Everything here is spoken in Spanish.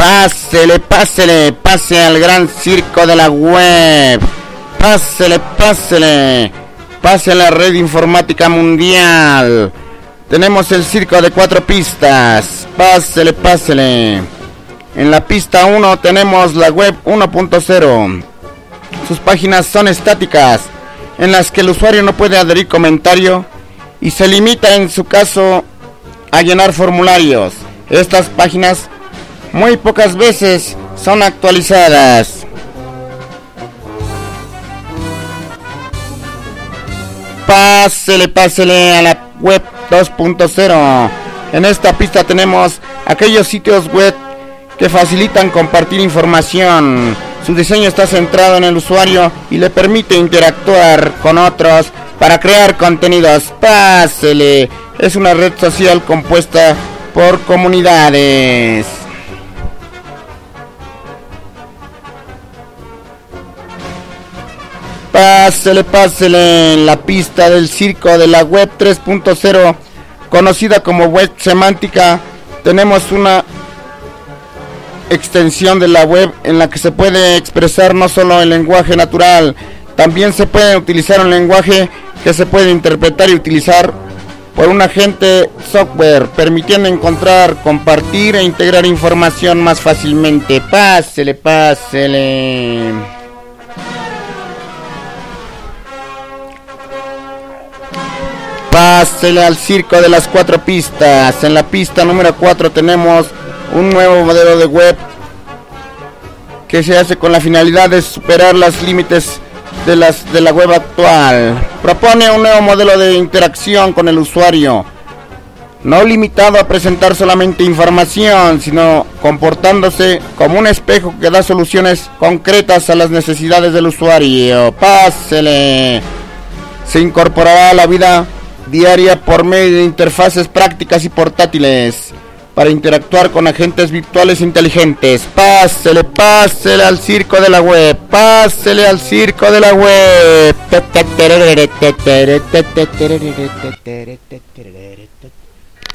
Pásele, pásele, pase al gran circo de la web. Pásele, pásele, pase a la red informática mundial. Tenemos el circo de 4 pistas. Pásele, pásele. En la pista 1 tenemos la web 1.0. Sus páginas son estáticas, en las que el usuario no puede adherir comentario y se limita en su caso a llenar formularios. Estas páginas muy pocas veces son actualizadas. Pásele, pásele a la web 2.0. En esta pista tenemos aquellos sitios web que facilitan compartir información. Su diseño está centrado en el usuario y le permite interactuar con otros para crear contenidos. Pásele. Es una red social compuesta por comunidades. Pásele, pásele en la pista del circo de la web 3.0, conocida como web semántica. Tenemos una extensión de la web en la que se puede expresar no solo el lenguaje natural, también se puede utilizar un lenguaje que se puede interpretar y utilizar por un agente software, permitiendo encontrar, compartir e integrar información más fácilmente. Pásele, pásele. Pásele al circo de las 4 pistas. En la pista número 4 tenemos un nuevo modelo de web que se hace con la finalidad de superar los límites de la web actual. Propone un nuevo modelo de interacción con el usuario, no limitado a presentar solamente información, sino comportándose como un espejo que da soluciones concretas a las necesidades del usuario. Pásele. Se incorporará a la vida diaria por medio de interfaces prácticas y portátiles para interactuar con agentes virtuales inteligentes. Pásele, pásele al circo de la web. Pásele al circo de la web.